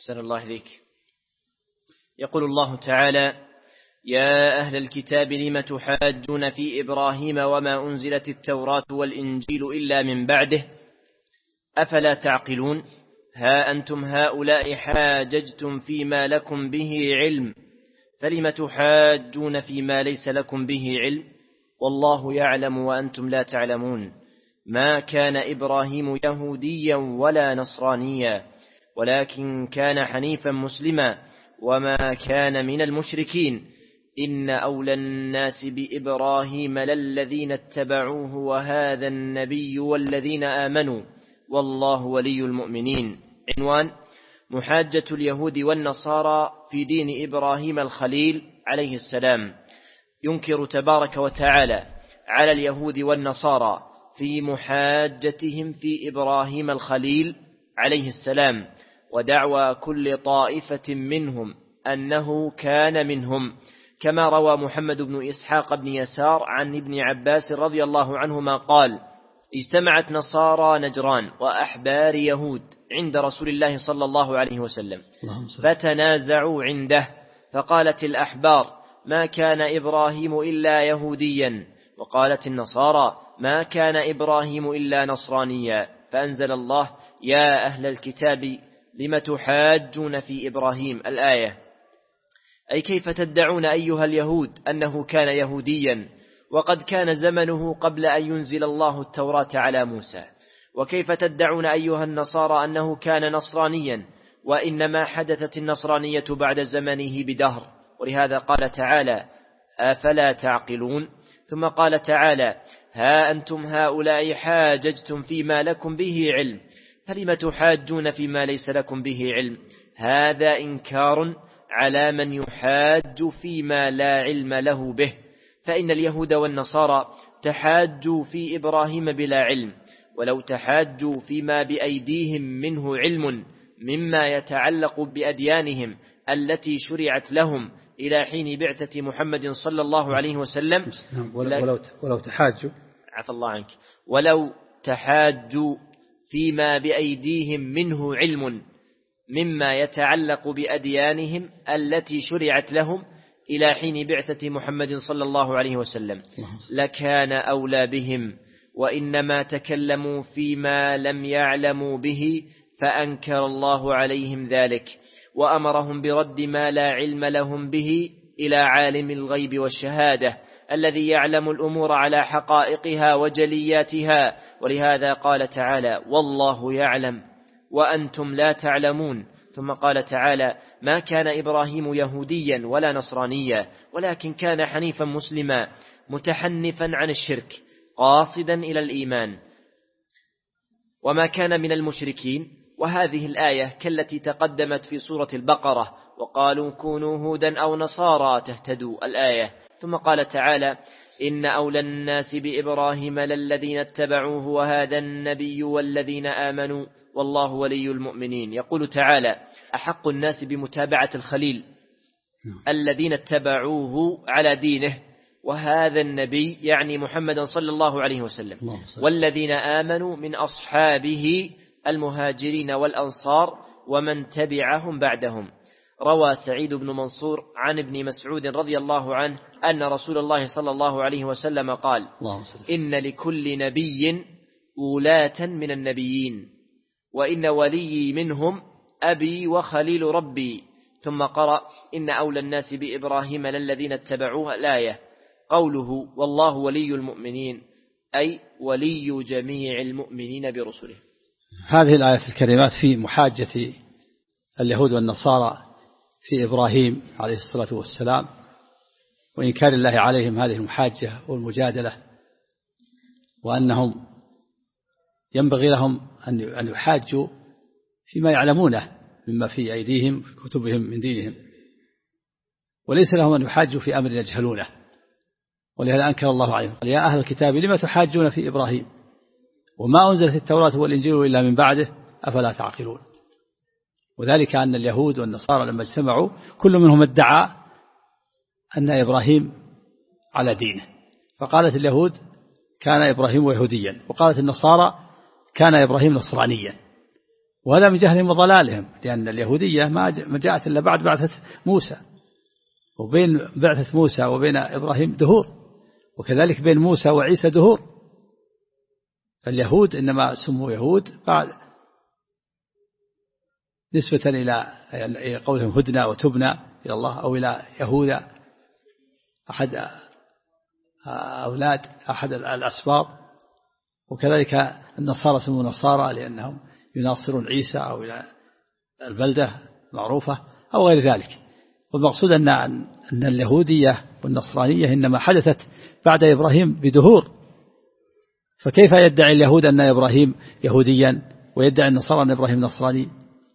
أحسن الله إليك. يقول الله تعالى: يا أهل الكتاب لم تحاجون في إبراهيم وما أنزلت التوراة والإنجيل إلا من بعده أفلا تعقلون ها أنتم هؤلاء حاججتم فيما لكم به علم فلم تحاجون فيما ليس لكم به علم والله يعلم وأنتم لا تعلمون ما كان إبراهيم يهوديا ولا نصرانيا ولكن كان حنيفا مسلما وما كان من المشركين إن أولى الناس بإبراهيم للذين اتبعوه وهذا النبي والذين آمنوا والله ولي المؤمنين. عنوان: محاجة اليهود والنصارى في دين إبراهيم الخليل عليه السلام. ينكر تبارك وتعالى على اليهود والنصارى في محاجتهم في إبراهيم الخليل عليه السلام ودعوى كل طائفة منهم أنه كان منهم، كما روى محمد بن إسحاق بن يسار عن ابن عباس رضي الله عنهما قال: اجتمعت نصارى نجران وأحبار يهود عند رسول الله صلى الله عليه وسلم فتنازعوا عنده، فقالت الأحبار: ما كان إبراهيم إلا يهوديا، وقالت النصارى: ما كان إبراهيم إلا نصرانيا، فأنزل الله: يا أهل الكتاب لم تحاجون في إبراهيم، الآية. أي كيف تدعون أيها اليهود أنه كان يهوديا وقد كان زمنه قبل أن ينزل الله التوراة على موسى؟ وكيف تدعون أيها النصارى أنه كان نصرانيا وإنما حدثت النصرانية بعد زمنه بدهر؟ ولهذا قال تعالى: أفلا تعقلون. ثم قال تعالى: ها أنتم هؤلاء حاججتم فيما لكم به علم فلم تحاجون فيما ليس لكم به علم. هذا إنكار على من يحاج فيما لا علم له به، فإن اليهود والنصارى تحاجوا في إبراهيم بلا علم، ولو تحاجوا فيما بأيديهم منه علم مما يتعلق بأديانهم التي شرعت لهم إلى حين بعثة محمد صلى الله عليه وسلم، ولو تحاجوا عفى الله عنك، ولو تحاجوا فيما بأيديهم منه علم مما يتعلق بأديانهم التي شرعت لهم إلى حين بعثة محمد صلى الله عليه وسلم لكان أولى بهم، وإنما تكلموا فيما لم يعلموا به فأنكر الله عليهم ذلك وأمرهم برد ما لا علم لهم به إلى عالم الغيب والشهادة الذي يعلم الأمور على حقائقها وجلياتها. ولهذا قال تعالى: والله يعلم وأنتم لا تعلمون. ثم قال تعالى: ما كان إبراهيم يهوديا ولا نصرانيا ولكن كان حنيفا مسلما متحنفا عن الشرك قاصدا إلى الإيمان وما كان من المشركين. وهذه الآية كالتي تقدمت في سورة البقرة: وقالوا كونوا هودا أو نصارى تهتدوا، الآية. ثم قال تعالى: إن أولى الناس بإبراهيم للذين اتبعوه وهذا النبي والذين آمنوا والله ولي المؤمنين. يقول تعالى: أحق الناس بمتابعة الخليل الذين اتبعوه على دينه، وهذا النبي يعني محمد صلى الله عليه وسلم، والذين آمنوا من أصحابه المهاجرين والأنصار ومن تبعهم بعدهم. روى سعيد بن منصور عن ابن مسعود رضي الله عنه أن رسول الله صلى الله عليه وسلم قال: إن لكل نبي ولاة من النبيين وإن ولي منهم أبي وخليل ربي. ثم قرأ: إن أولى الناس بإبراهيم للذين اتبعوه، الآية. قوله والله ولي المؤمنين أي ولي جميع المؤمنين برسله. هذه الآية الكريمات في محاجة اليهود والنصارى في إبراهيم عليه الصلاة والسلام وإنكار الله عليهم هذه المحاجة والمجادلة، وأنهم ينبغي لهم أن يحاجوا فيما يعلمونه مما في أيديهم في كتبهم من دينهم، وليس لهم أن يحاجوا في أمر يجهلونه. ولهذا أنكر الله عليهم: يا أهل الكتاب لما تحاجون في إبراهيم وما أنزلت التوراة والإنجيل إلا من بعده أفلا تعقلون. وذلك أن اليهود والنصارى لما اجتمعوا كل منهم ادعى أن إبراهيم على دينه، فقالت اليهود: كان إبراهيم يهوديا، وقالت النصارى: كان إبراهيم نصرانيا. وهذا من جهلهم وضلالهم، لأن اليهودية ما جاءت إلا بعد بعثة موسى، وبين بعثة موسى وبين إبراهيم دهور، وكذلك بين موسى وعيسى دهور. اليهود إنما سموا يهود بعد نسبة إلى قولهم هدنا وتبنا إلى الله، أو إلى يهوذا أحد أولاد أحد الأسباط. وكذلك النصارى سموا نصارى لأنهم يناصرون عيسى، أو إلى البلدة معروفة أو غير ذلك. والمقصود أن اليهودية والنصرانية إنما حدثت بعد إبراهيم بدهور، فكيف يدعي اليهود أن إبراهيم يهوديا ويدعي النصارى أن إبراهيم نصراني؟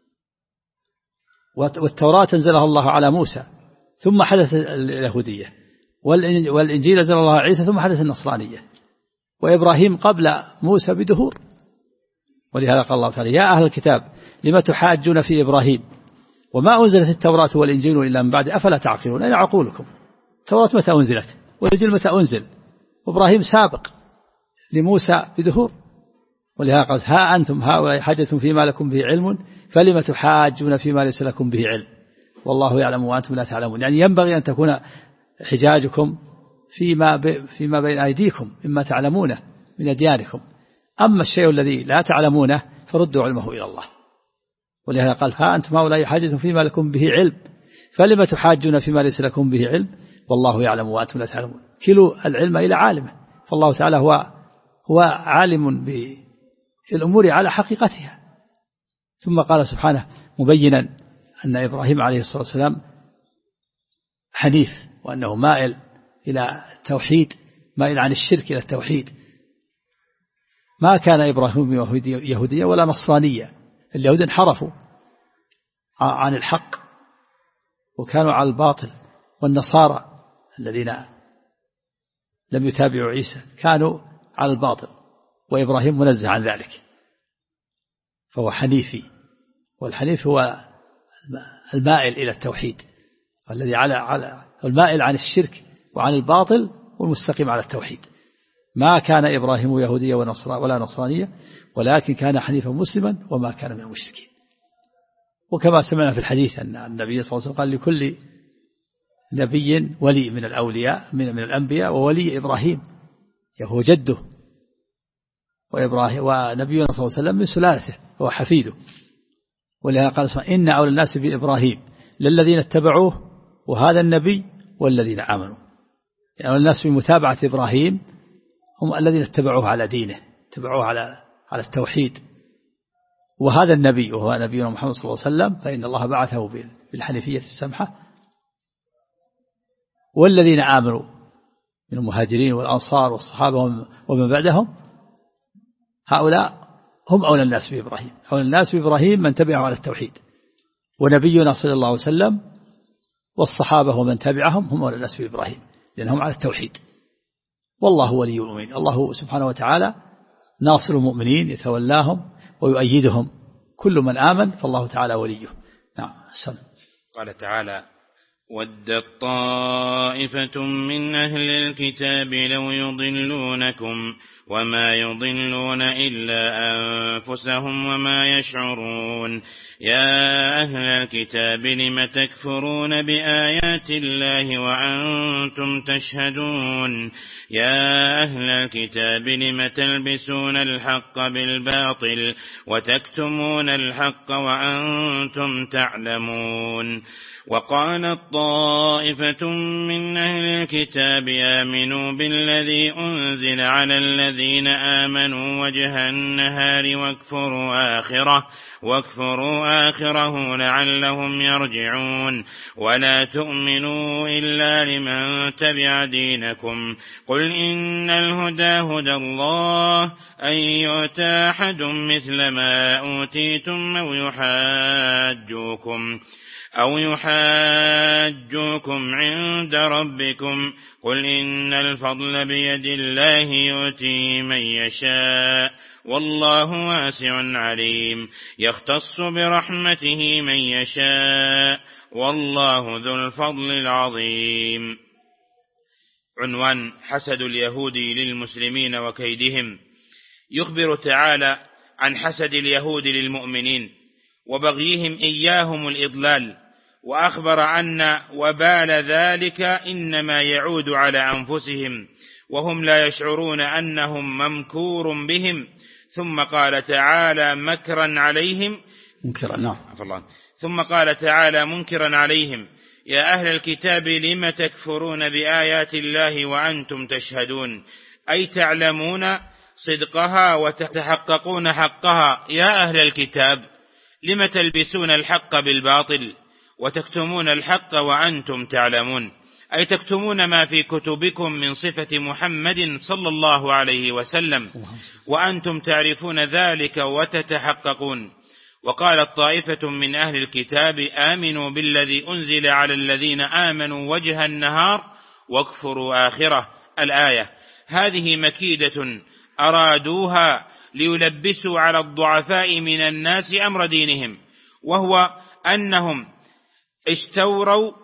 والتوراة أنزلها الله على موسى ثم حدث اليهودية، والإنجيل أنزل الله على عيسى ثم حدث النصرانية، وإبراهيم قبل موسى بدهور. ولهذا قال الله تعالى: يا أهل الكتاب لما تحاجون في إبراهيم وما أنزلت التوراة والإنجيل إلا من بعد أفلا تعقلون. أين عقولكم؟ التوراة متى أنزلت والإنجيل متى أنزل؟ وإبراهيم سابق لموسى بدهور. ولهذا قال: ها أنتم هؤلاء حاجتم فيما لكم به علم فلما تحاجون فيما ليس لكم به علم والله يعلم وأنتم لا تعلمون. يعني ينبغي أن تكون حجاجكم فيما بين أيديكم مما تعلمونه من أديانكم، أما الشيء الذي لا تعلمونه فردوا علمه إلى الله. ولهذا قال: ها أنتم هؤلاء حاجتم فيما لكم به علم فلما تحاجون فيما ليس لكم به علم والله يعلم وأنتم لا تعلمون. كلوا العلم إلى عالمه، فالله تعالى هو عالم بالأمور على حقيقتها. ثم قال سبحانه مبينا أن إبراهيم عليه الصلاة والسلام حنيف، وأنه مائل إلى التوحيد، مائل عن الشرك إلى التوحيد. ما كان إبراهيم يهوديا ولا نصرانيا. اليهود انحرفوا عن الحق وكانوا على الباطل، والنصارى الذين لم يتابعوا عيسى كانوا على الباطل، وإبراهيم منزه عن ذلك، فهو حنيفي. والحنيف هو المائل إلى التوحيد، الذي على المائل عن الشرك وعن الباطل والمستقيم على التوحيد. ما كان إبراهيم يهوديا ولا نصرانيا ولكن كان حنيفا مسلما وما كان من المشركين. وكما سمعنا في الحديث أن النبي صلى الله عليه وسلم قال: لكل نبي ولي من الأولياء من الأنبياء، وولي إبراهيم هو جده، وإبراهيم ونبينا صلى الله عليه وسلم من سلالته هو حفيده. ولهذا قال: إن أولى الناس بإبراهيم للذين اتبعوه وهذا النبي والذين آمنوا. يعني الناس بمتابعة إبراهيم هم الذين اتبعوه على دينه، اتبعوه على التوحيد، وهذا النبي وهو نبينا محمد صلى الله عليه وسلم فإن الله بعثه بالحنيفية السمحة. والذين آمنوا من المهاجرين والأنصار والصحابة ومن بعدهم، هؤلاء هم أولى الناس بإبراهيم. أولى الناس بإبراهيم من تبعه على التوحيد، ونبينا صلى الله عليه وسلم والصحابة ومن تبعهم هم أولى الناس بإبراهيم لأنهم على التوحيد. والله ولي المؤمنين، الله سبحانه وتعالى ناصر المؤمنين يتولاهم ويؤيدهم، كل من آمن فالله تعالى وليه. نعم. قال تعالى: ودت طائفة من أهل الكتاب لو يضلونكم وما يضلون إلا أنفسهم وما يشعرون يا أهل الكتاب لم تكفرون بآيات الله وأنتم تشهدون يا أهل الكتاب لم تلبسون الحق بالباطل وتكتمون الحق وأنتم تعلمون. وقالت طائفة من أهل الكتاب آمنوا بالذي أنزل على الذين آمنوا وجه النهار واكفروا آخره لعلهم يرجعون ولا تؤمنوا إلا لمن تبع دينكم قل إن الهدى هدى الله أن يؤتى أحد مثل ما أوتيتم أو يحاجوكم عند ربكم قل إن الفضل بيد الله يؤتيه من يشاء والله واسع عليم يختص برحمته من يشاء والله ذو الفضل العظيم. عنوان: حسد اليهود للمسلمين وكيدهم. يخبر تعالى عن حسد اليهود للمؤمنين وبغيهم إياهم الإضلال، وأخبر أن وبال ذلك إنما يعود على أنفسهم وهم لا يشعرون أنهم ممكور بهم. ثم قال تعالى منكرا عليهم يا أهل الكتاب لم تكفرون بآيات الله وأنتم تشهدون، أي تعلمون صدقها وتتحققون حقها. يا أهل الكتاب لم تلبسون الحق بالباطل وتكتمون الحق وأنتم تعلمون، أي تكتمون ما في كتبكم من صفة محمد صلى الله عليه وسلم وأنتم تعرفون ذلك وتتحققون. وقالت طائفة من أهل الكتاب آمنوا بالذي أنزل على الذين آمنوا وجه النهار واكفروا آخره. الآية هذه مكيدة أرادوها ليلبسوا على الضعفاء من الناس أمر دينهم، وهو أنهم استوروا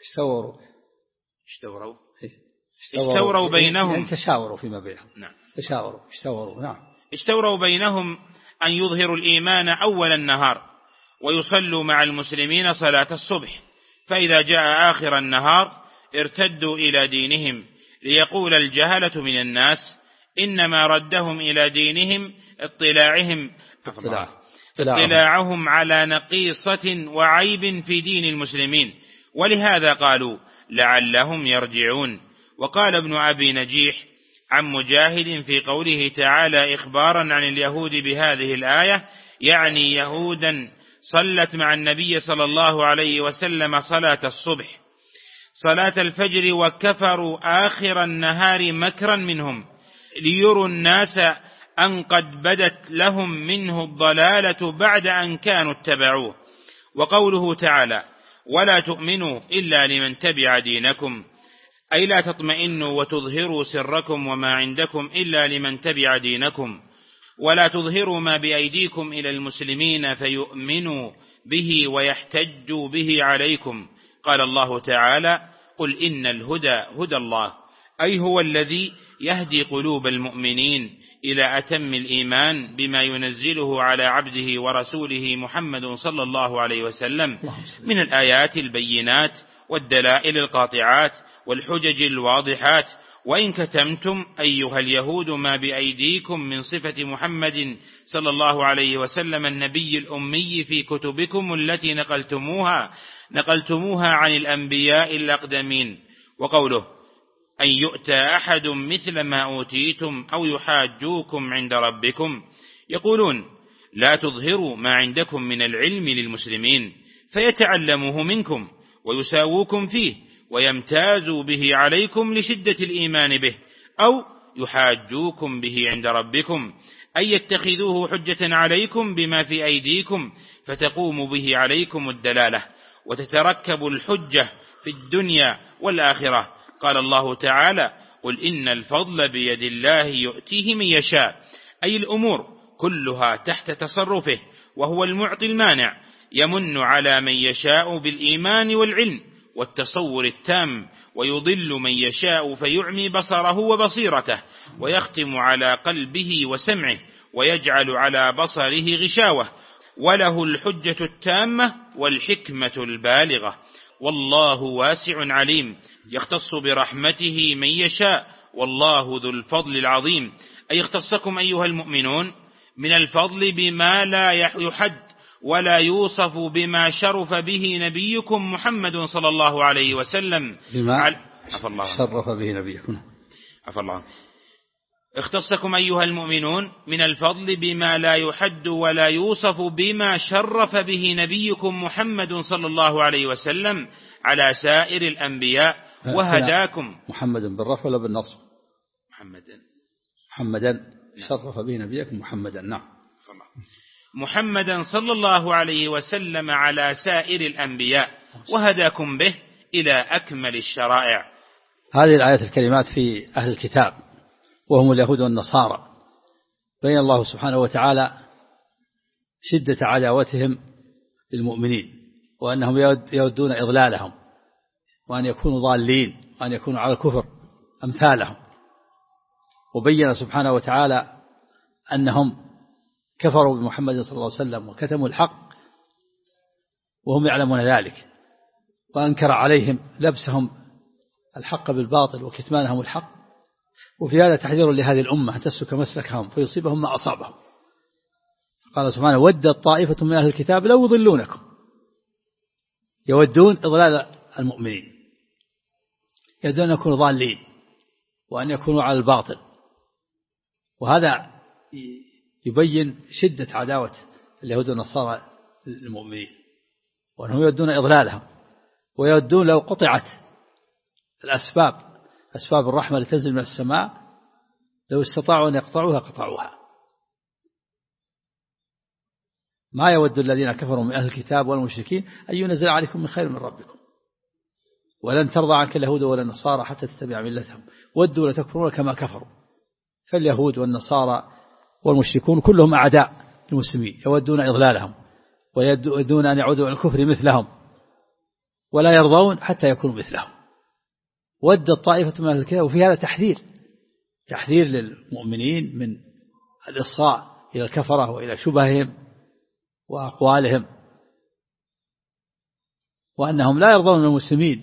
بينهم، يعني تشاوروا فيما بينهم. نعم. استوروا بينهم أن يظهروا الإيمان أول النهار ويصلوا مع المسلمين صلاة الصبح، فإذا جاء آخر النهار ارتدوا إلى دينهم، ليقول الجهلة من الناس إنما ردهم إلى دينهم اطلاعهم على نقيصة وعيب في دين المسلمين، ولهذا قالوا لعلهم يرجعون. وقال ابن أبي نجيح عن مجاهد في قوله تعالى إخبارا عن اليهود بهذه الآية، يعني يهودا صلت مع النبي صلى الله عليه وسلم صلاة الصبح صلاة الفجر وكفروا آخر النهار مكرا منهم، ليروا الناس أن قد بدت لهم منه الضلالة بعد أن كانوا اتبعوه. وقوله تعالى ولا تؤمنوا إلا لمن تبع دينكم، أي لا تطمئنوا وتظهروا سركم وما عندكم إلا لمن تبع دينكم، ولا تظهروا ما بأيديكم إلى المسلمين فيؤمنوا به ويحتجوا به عليكم. قال الله تعالى قل إن الهدى هدى الله، أي هو الذي يهدي قلوب المؤمنين إلى أتم الإيمان بما ينزله على عبده ورسوله محمد صلى الله عليه وسلم من الآيات البينات والدلائل القاطعات والحجج الواضحات. وإن كتمتم أيها اليهود ما بأيديكم من صفة محمد صلى الله عليه وسلم النبي الأمي في كتبكم التي نقلتموها عن الأنبياء الأقدمين. وقوله أن يؤتى أحد مثل ما أوتيتم أو يحاجوكم عند ربكم، يقولون لا تظهروا ما عندكم من العلم للمسلمين فيتعلموه منكم ويساووكم فيه ويمتازوا به عليكم لشدة الإيمان به، أو يحاجوكم به عند ربكم، أي يتخذوه حجة عليكم بما في أيديكم فتقوم به عليكم الدلالة وتتركب الحجة في الدنيا والآخرة. قال الله تعالى قل إن الفضل بيد الله يؤتيه من يشاء، أي الأمور كلها تحت تصرفه، وهو المعطي المانع، يمن على من يشاء بالإيمان والعلم والتصور التام، ويضل من يشاء فيعمي بصره وبصيرته، ويختم على قلبه وسمعه، ويجعل على بصره غشاوة، وله الحجة التامة والحكمة البالغة. والله واسع عليم يختص برحمته من يشاء، والله ذو الفضل العظيم، أي اختصكم أيها المؤمنون من الفضل بما لا يحد ولا يوصف بما شرف به نبيكم محمد صلى الله عليه وسلم شرف به نبيكم. اختصكم أيها المؤمنون من الفضل بما لا يحد ولا يوصف بما شرف به نبيكم محمد صلى الله عليه وسلم على سائر الأنبياء وهداكم. محمد بالرفع ولا بالنصب؟ محمدا شرف به نبيكم محمدا. نعم. محمدا صلى الله عليه وسلم على سائر الأنبياء وهداكم به إلى أكمل الشرائع. هذه الآيات الكريمات في أهل الكتاب وهم اليهود والنصارى، بين الله سبحانه وتعالى شدة عداوتهم للمؤمنين، وأنهم يودون إضلالهم، وأن يكونوا ضالين، وأن يكونوا على الكفر أمثالهم. وبين سبحانه وتعالى أنهم كفروا بمحمد صلى الله عليه وسلم وكتموا الحق وهم يعلمون ذلك، وأنكر عليهم لبسهم الحق بالباطل وكتمانهم الحق. وفي هذا تحذير لهذه الأمة أن تسلك مسلكهم فيصيبهم ما أصابهم. قال سبحانه: ودت طائفة من أهل الكتاب لو يضلونكم، يودون إضلال المؤمنين، يودون أن يكونوا ضالين وأن يكونوا على الباطل. وهذا يبين شدة عداوة اليهود والنصارى للمؤمنين، وأنهم يودون إضلالهم، ويودون لو قطعت أسباب الرحمة لتنزل من السماء لو استطاعوا أن يقطعوها قطعوها. ما يود الذين كفروا من أهل الكتاب والمشركين أن ينزل عليكم من خير من ربكم ولن ترضى عنك اليهود ولا النصارى حتى تتبع ملتهم ودوا لتكفرون كما كفروا. فاليهود والنصارى والمشركون كلهم أعداء المسلمين، يودون إضلالهم ويودون أن يعودوا إلى الكفر مثلهم، ولا يرضون حتى يكونوا مثلهم. ودت طائفة من أهل الكتاب. وفي هذا تحذير للمؤمنين من الإصغاء إلى الكفرة وإلى شبههم وأقوالهم، وأنهم لا يرضون من المسلمين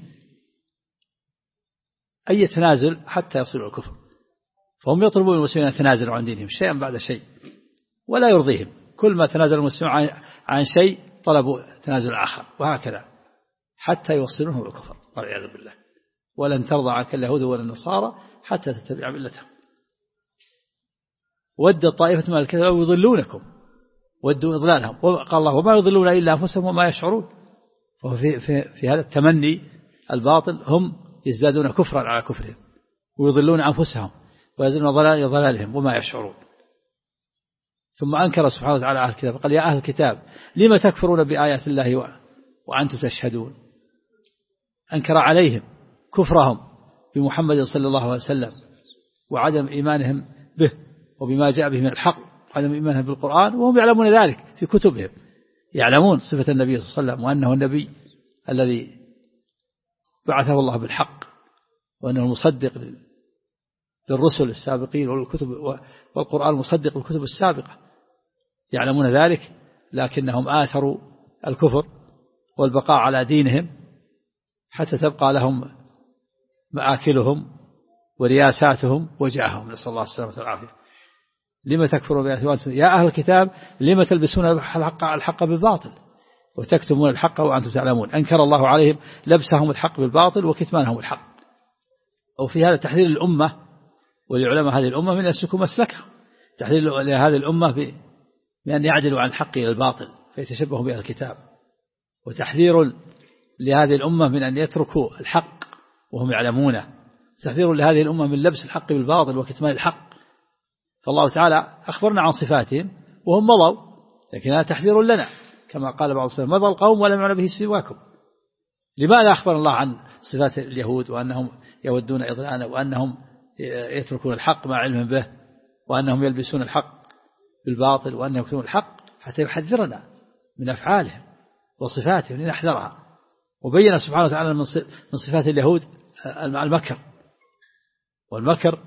أي تنازل حتى يصلوا الكفر، فهم يطلبون المسلمين أن يتنازلوا عن دينهم شيئا بعد شيء ولا يرضيهم. كل ما تنازل المسلمين عن شيء طلبوا تنازل آخر، وهكذا حتى يوصلونه الكفر والعياذ بالله. ولن ترضى عنك اليهود ولا النصارى حتى تتبع ملتهم. ودت طائفة من الكتاب يضلونكم، ودوا إضلالهم. وقال الله: وما يضلون إلا أنفسهم وما يشعرون. في هذا التمني الباطل هم يزدادون كفرا على كفرهم، ويضلون أنفسهم ويزدادون ضلالهم وما يشعرون. ثم أنكر سبحانه وتعالى أهل الكتاب، قال: يا أهل الكتاب لم تكفرون بآيات الله وأنتم تشهدون. أنكر عليهم كفرهم بمحمد صلى الله عليه وسلم وعدم إيمانهم به وبما جاء به من الحق، وعدم إيمانهم بالقرآن، وهم يعلمون ذلك في كتبهم، يعلمون صفة النبي صلى الله عليه وسلم وأنه النبي الذي بعثه الله بالحق، وأنه المصدق للرسل السابقين والقرآن مصدق للكتب السابقة، يعلمون ذلك، لكنهم آثروا الكفر والبقاء على دينهم حتى تبقى لهم مآكلهم ورياساتهم وجاههم، نسأل الله السلامة والعافية. لما تكفروا بآيات يا أهل الكتاب لما تلبسون الحق بالباطل وتكتمون الحق وأنتم تعلمون. أنكر الله عليهم لبسهم الحق بالباطل وكتمانهم الحق. وفي هذا تحذير الأمة ولعلماء هذه الأمة من يسلكوا مسلكهم، تحذير لهذه الأمة بأن يعدلوا عن الحق إلى الباطل فيتشبهوا بأهل الكتاب، وتحذير لهذه الأمة من أن يتركوا الحق وهم يعلمونه، تحذير لهذه الأمة من لبس الحق بالباطل وكتمان الحق. فالله تعالى أخبرنا عن صفاتهم وهم مضوا، لكن هذا تحذير لنا كما قال بعض السلف: مضى القوم ولم يعن به سواكم. لماذا أخبر الله عن صفات اليهود وأنهم يودون إضلالا وأنهم يتركون الحق مع علمهم به وأنهم يلبسون الحق بالباطل وأنهم يكتمون الحق؟ حتى يحذرنا من أفعالهم وصفاتهم لنحذرها. وبين سبحانه وتعالى من صفات اليهود المكر، والمكر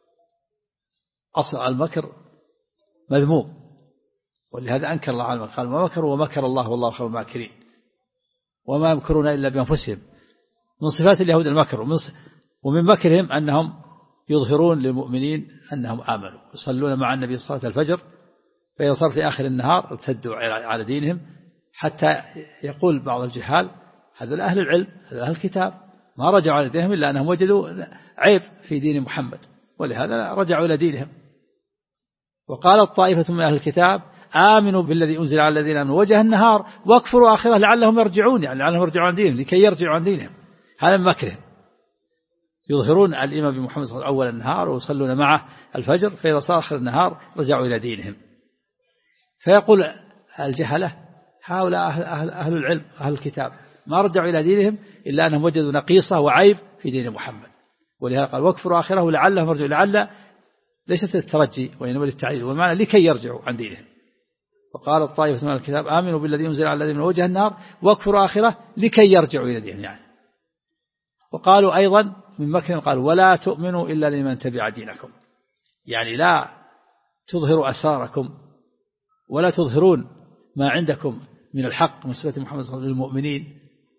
أصل المكر مذموم، ولهذا أنكر الله على المكر، قال: ما مكروا ومكر الله والله خير الماكرين وما يمكرون إلا بأنفسهم. من صفات اليهود المكر، ومن مكرهم أنهم يظهرون للمؤمنين أنهم آمنوا، يصلون مع النبي صلاة الفجر، فإذا صار في آخر النهار ارتدوا على دينهم، حتى يقول بعض الجهال: هذا أهل العلم، هذا أهل الكتاب، ما رجعوا على دينهم إلا أنهم وجدوا عيب في دين محمد، ولهذا رجعوا إلى دينهم. وقالت طائفة من أهل الكتاب: آمنوا بالذي أنزل على الذين آمنوا وجه النهار واكفروا آخره لعلهم يرجعون، يعني لعلهم يرجعوا عن دينهم، لكي يرجعوا عن دينهم. هذا من مكرهم، يظهرون الإيمان بمحمد صلى الله عليه وسلم أول النهار ويصلون معه الفجر، فإذا صار آخر النهار رجعوا إلى دينهم. فيقول الجهلة: هؤلاء أهل العلم أهل الكتاب ما رجعوا إلى دينهم إلا أنهم وجدوا نقيصة وعيب في دين محمد، ولهذا قال: واكفروا آخره لعلهم يرجعوا. لعل ليست للترجي وإنما للتعليل، والمعنى لكي يرجعوا عن دينهم. وقال الطائفة من الكتاب: آمنوا بالذي أنزل على الذين من وجه النهار واكفروا آخره لكي يرجعوا إلى دينهم يعني. وقالوا أيضا من مكر، قال: ولا تؤمنوا إلا لمن تبع دينكم، يعني لا تظهروا أسراركم ولا تظهرون ما عندكم من الحق من صفة محمد صلى الله عليه وسلم للمؤمنين،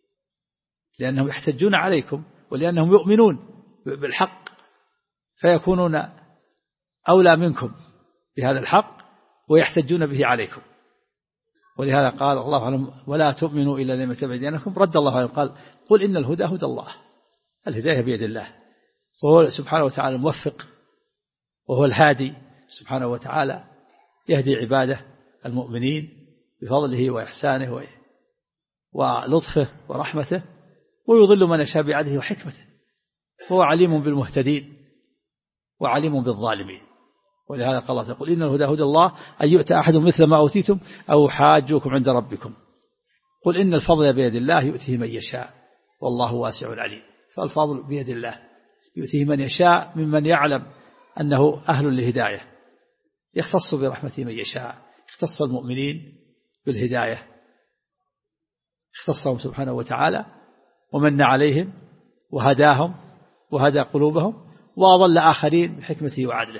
لأنهم يحتجون عليكم ولأنهم يؤمنون بالحق فيكونون أولى منكم بهذا الحق ويحتجون به عليكم. ولهذا قال الله أعلم ولا تؤمنوا إلا لمن تبع دينكم. رد الله عليهم قال قل إن الهدى هدى الله. الهداية بيد الله، وهو سبحانه وتعالى الموفق وهو الهادي سبحانه وتعالى، يهدي عباده المؤمنين بفضله وإحسانه ولطفه ورحمته، ويضل من يشاء بعدله وحكمته، وهو عليم بالمهتدين وعليم بالظالمين. ولهذا قال الله تقول إن الهدى هدى الله أن يؤتى أحد مثل ما أوتيتم أو حاجوكم عند ربكم. قل إن الفضل بيد الله يؤتيه من يشاء والله واسع عليم. فالفضل بيد الله يؤتيه من يشاء ممن يعلم أنه أهل للهداية، يختص برحمته من يشاء، اختص المؤمنين بالهداية، اختصهم سبحانه وتعالى ومن عليهم وهداهم وهدى قلوبهم وأضل آخرين بحكمته وعدله.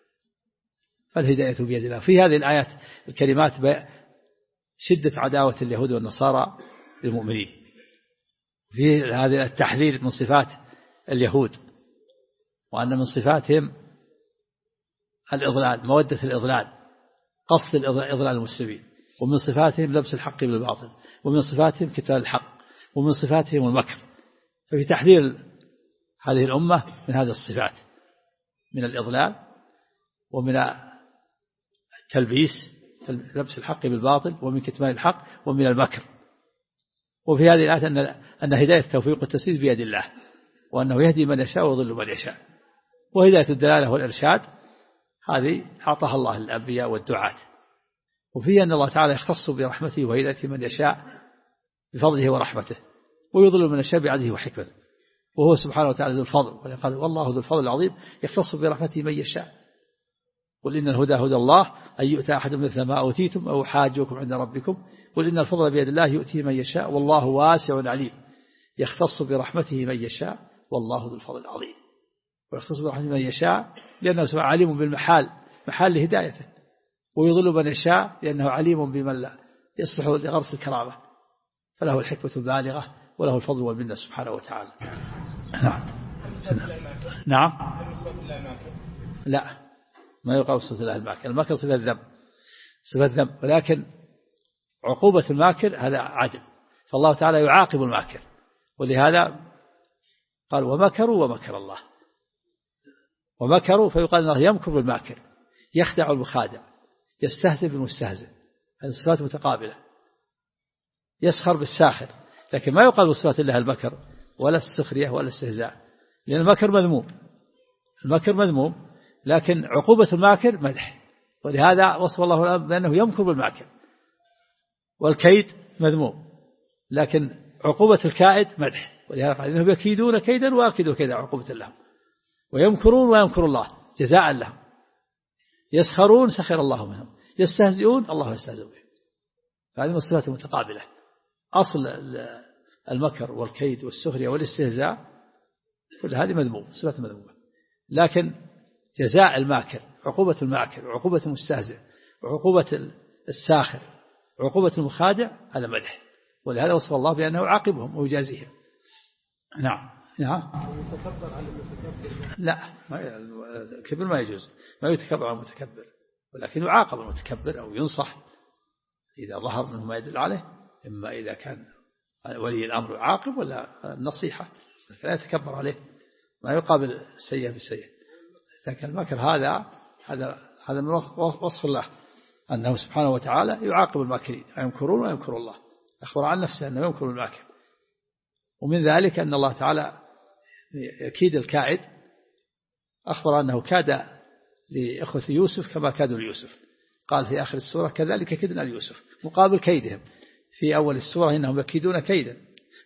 فالهداية بيد الله. في هذه الآيات الكلمات شدة عداوة اليهود والنصارى للمؤمنين، في هذا التحذير من صفات اليهود، وأن من صفاتهم الإضلال، مودة الإضلال، قصد إضلال المسلمين، ومن صفاتهم لبس الحق بالباطل، ومن صفاتهم كتمان الحق، ومن صفاتهم المكر. ففي تحذير هذه الأمة من هذه الصفات، من الإضلال ومن التلبيس لبس الحق بالباطل ومن كتمان الحق ومن المكر. وفي هذه الآية أن هداية التوفيق والتسديد بيد الله، وأنه يهدي من يشاء ويضل من يشاء. وهداية الدلالة والإرشاد هذه أعطاها الله للأنبياء والدعاة. وفيه أن الله تعالى يختص برحمته وهداية من يشاء بفضله ورحمته، ويضل من يشاء بعدله وحكمته، وهو سبحانه وتعالى ذو الفضل. وقال والله ذو الفضل العظيم يختص برحمته من يشاء. قل إن الهدى هدى الله أن يؤتى أحد مثل ما أوتيتم أو حاجوكم عند ربكم. قل إن الفضل بيد الله يؤتيه من يشاء والله واسع عليم. يختص برحمته من يشاء والله ذو الفضل العظيم. ويختص برحمته من يشاء لأنه عليم بالمحال، محال لهدايته، ويضل من يشاء لأنه عليم بمن لا يصلح لغرس الكرامة، فله الحكمة البالغة وله الفضل والمنة سبحانه وتعالى. نعم. لا، ما يقال صفة الله الماكر. الماكر صفة الذنب، صفة الذنب، ولكن عقوبة الماكر هذا عدل، فالله تعالى يعاقب الماكر. ولهذا قال ومكروا ومكر الله. ومكروا فيقال أنه يمكر بالماكر، يخدع المخادع، يستهزئ بالمستهزئ. هذه صفات متقابلة. يسخر بالساخر، لكن ما يقال بصفات الله المكر ولا السخرية ولا الاستهزاء، لأن المكر مذموم. المكر مذموم، لكن عقوبة الماكر مدح. ولهذا وصف الله بأنه يمكر بالماكر. والكيد مذموم، لكن عقوبة الكائد مدح. ولهذا قال إنهم يكيدون كيدا وأكيدوا كيدا، عقوبة لهم. ويمكرون ويمكر الله جزاء لهم. يسخرون سخر الله منهم، يستهزئون الله يستهزئ بهم. فهذه من الصفات المتقابلة. أصل المكر والكيد والسخرية والاستهزاء كل هذه مذموم، صفات مذمومة. لكن جزاء الماكر، عقوبة الماكر، وعقوبة المستهزئ، وعقوبة الساخر، وعقوبة المخادع، هذا مدح. ولهذا وصف الله بأنه يعاقبهم ويجازيهم. نعم. نعم. لا، الكبر ما يجوز، ما يتكبر على المتكبر، ولكن يعاقب المتكبر أو ينصح إذا ظهر منه ما يدل عليه، إما إذا كان ولي الأمر يعاقب ولا النصيحة، لا يتكبر عليه، ما يقابل السيئة بالسيئة. لكن المكر هذا من وصف الله أنه سبحانه وتعالى يعاقب الماكرين، يمكرون ويمكر الله. أخبر عن نفسه أنه يمكر الماكر. ومن ذلك أن الله تعالى يكيد الكائد، أخبر أنه كاد لإخوة يوسف كما كادوا ليوسف. قال في آخر السورة كذلك كدنا ليوسف، مقابل كيدهم. في أول السورة إنهم يكيدون كيدا.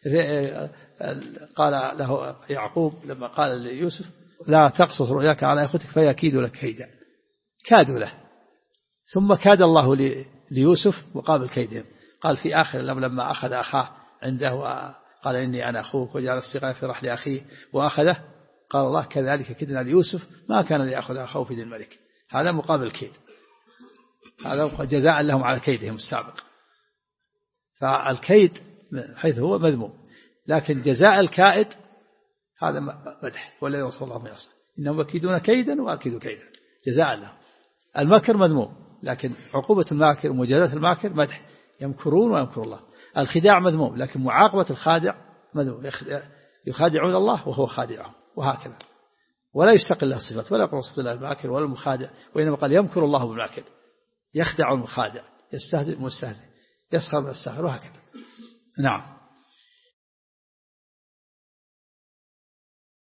قال له يعقوب لما قال ليوسف لا تقصص رؤياك على أخوتك فيكيد لك كيدا، كادوا له. ثم كاد الله ليوسف مقابل كيدهم. قال في آخر لما أخذ أخاه عنده وقال إني أنا أخوك وجعل الصغار في رحل أخيه وأخذه، قال الله كذلك كدنا ليوسف ما كان ليأخذ أخاه في دين الملك. هذا مقابل كيد، هذا جزاء لهم على كيدهم السابق. فالكيد حيث هو مذموم، لكن جزاء الكائد هذا مدح، ولا يوصل الله ما يصل، إنهم يكيدون كيدا وأكيد كيدا جزاء له. المكر مذموم، لكن عقوبة الماكر ومجازاة الماكر مدح، يمكرون ويمكر الله. الخداع مذموم، لكن معاقبة الخادع مذموم، يخادعون الله وهو خادعهم، وهكذا. ولا يستقل له الصفات، ولا يقول صفة الله الماكر ولا المخادع، وإنما قال يمكر الله بالماكر، يخدع المخادع، يستهزئ المستهزئ، يسخر من الساخر، وهكذا. نعم.